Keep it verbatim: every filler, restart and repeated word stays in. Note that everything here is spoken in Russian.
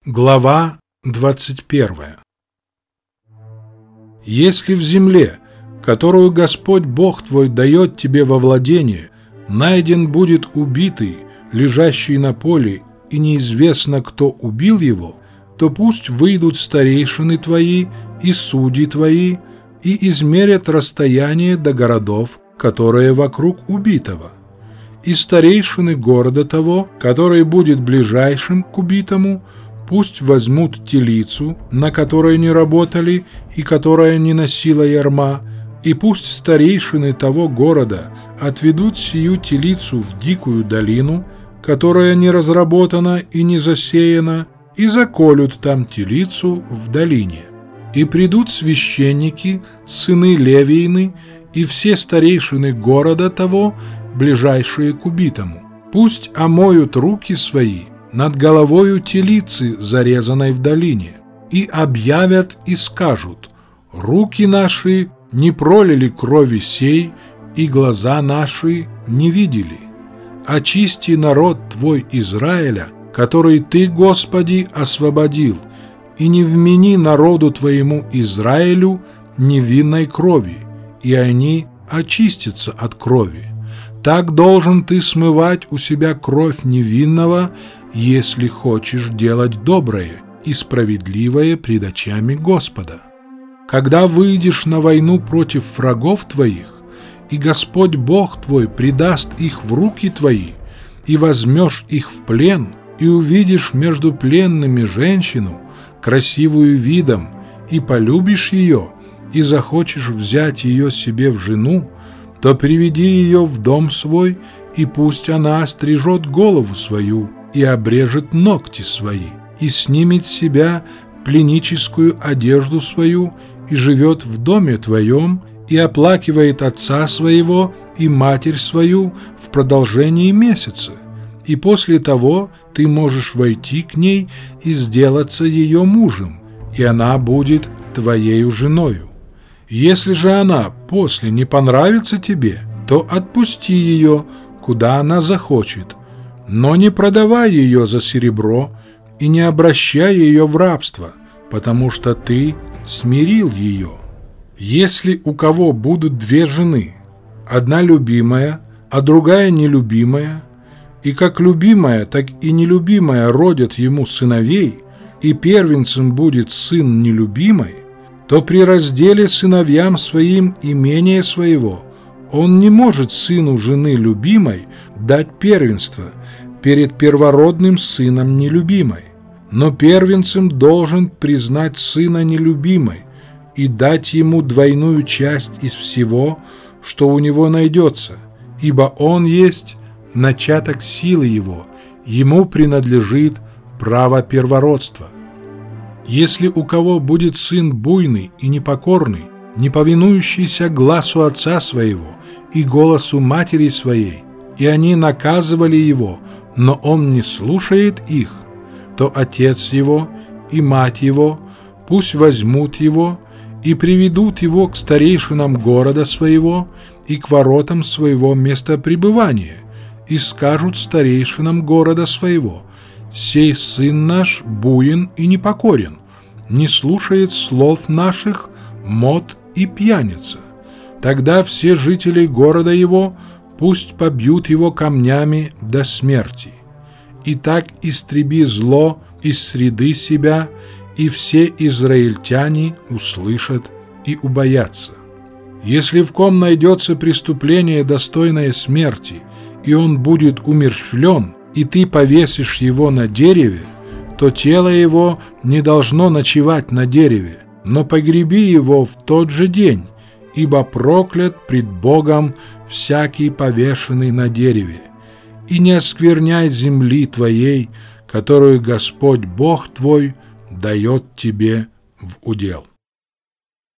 Глава двадцать первая. Если в земле, которую Господь Бог твой дает тебе во владение, найден будет убитый, лежащий на поле, и неизвестно, кто убил его, то пусть выйдут старейшины твои и судьи твои и измерят расстояние до городов, которые вокруг убитого. И старейшины города того, который будет ближайшим к убитому, пусть возьмут телицу, на которой не работали и которая не носила ярма, и пусть старейшины того города отведут сию телицу в дикую долину, которая не разработана и не засеяна, и заколют там телицу в долине. И придут священники, сыны Левиины, и все старейшины города того, ближайшие к убитому. Пусть омоют руки свои над головою телицы, зарезанной в долине, и объявят и скажут: руки наши не пролили крови сей, и глаза наши не видели. Очисти народ твой Израиля, который ты, Господи, освободил, и не вмени народу твоему Израилю невинной крови, и они очистятся от крови. Так должен ты смывать у себя кровь невинного, если хочешь делать доброе и справедливое пред очами Господа. Когда выйдешь на войну против врагов твоих, и Господь Бог твой предаст их в руки твои, и возьмешь их в плен, и увидишь между пленными женщину, красивую видом, и полюбишь ее, и захочешь взять ее себе в жену, то приведи ее в дом свой, и пусть она острижет голову свою, и обрежет ногти свои, и снимет с себя пленническую одежду свою, и живет в доме твоем, и оплакивает отца своего и матерь свою в продолжении месяца. И после того ты можешь войти к ней и сделаться ее мужем, и она будет твоею женою. Если же она после не понравится тебе, то отпусти ее, куда она захочет, но не продавай ее за серебро и не обращай ее в рабство, потому что ты смирил ее. Если у кого будут две жены, одна любимая, а другая нелюбимая, и как любимая, так и нелюбимая родят ему сыновей, и первенцем будет сын нелюбимой, то при разделе сыновьям своим имения своего он не может сыну жены любимой дать первенство перед первородным сыном нелюбимой, но первенцем должен признать сына нелюбимой и дать ему двойную часть из всего, что у него найдется, ибо он есть начаток силы его, ему принадлежит право первородства. Если у кого будет сын буйный и непокорный, не повинующийся гласу отца своего и голосу матери своей, и они наказывали его, но он не слушает их, то отец его и мать его пусть возьмут его и приведут его к старейшинам города своего и к воротам своего места пребывания, и скажут старейшинам города своего: «Сей сын наш буен и непокорен, не слушает слов наших, мот и пьяница». Тогда все жители города его пусть побьют его камнями до смерти. И так истреби зло из среды себя, и все израильтяне услышат и убоятся. Если в ком найдется преступление, достойное смерти, и он будет умерщвлен, и ты повесишь его на дереве, то тело его не должно ночевать на дереве, но погреби его в тот же день, ибо проклят пред Богом всякий повешенный на дереве. И не оскверняй земли твоей, которую Господь Бог твой дает тебе в удел.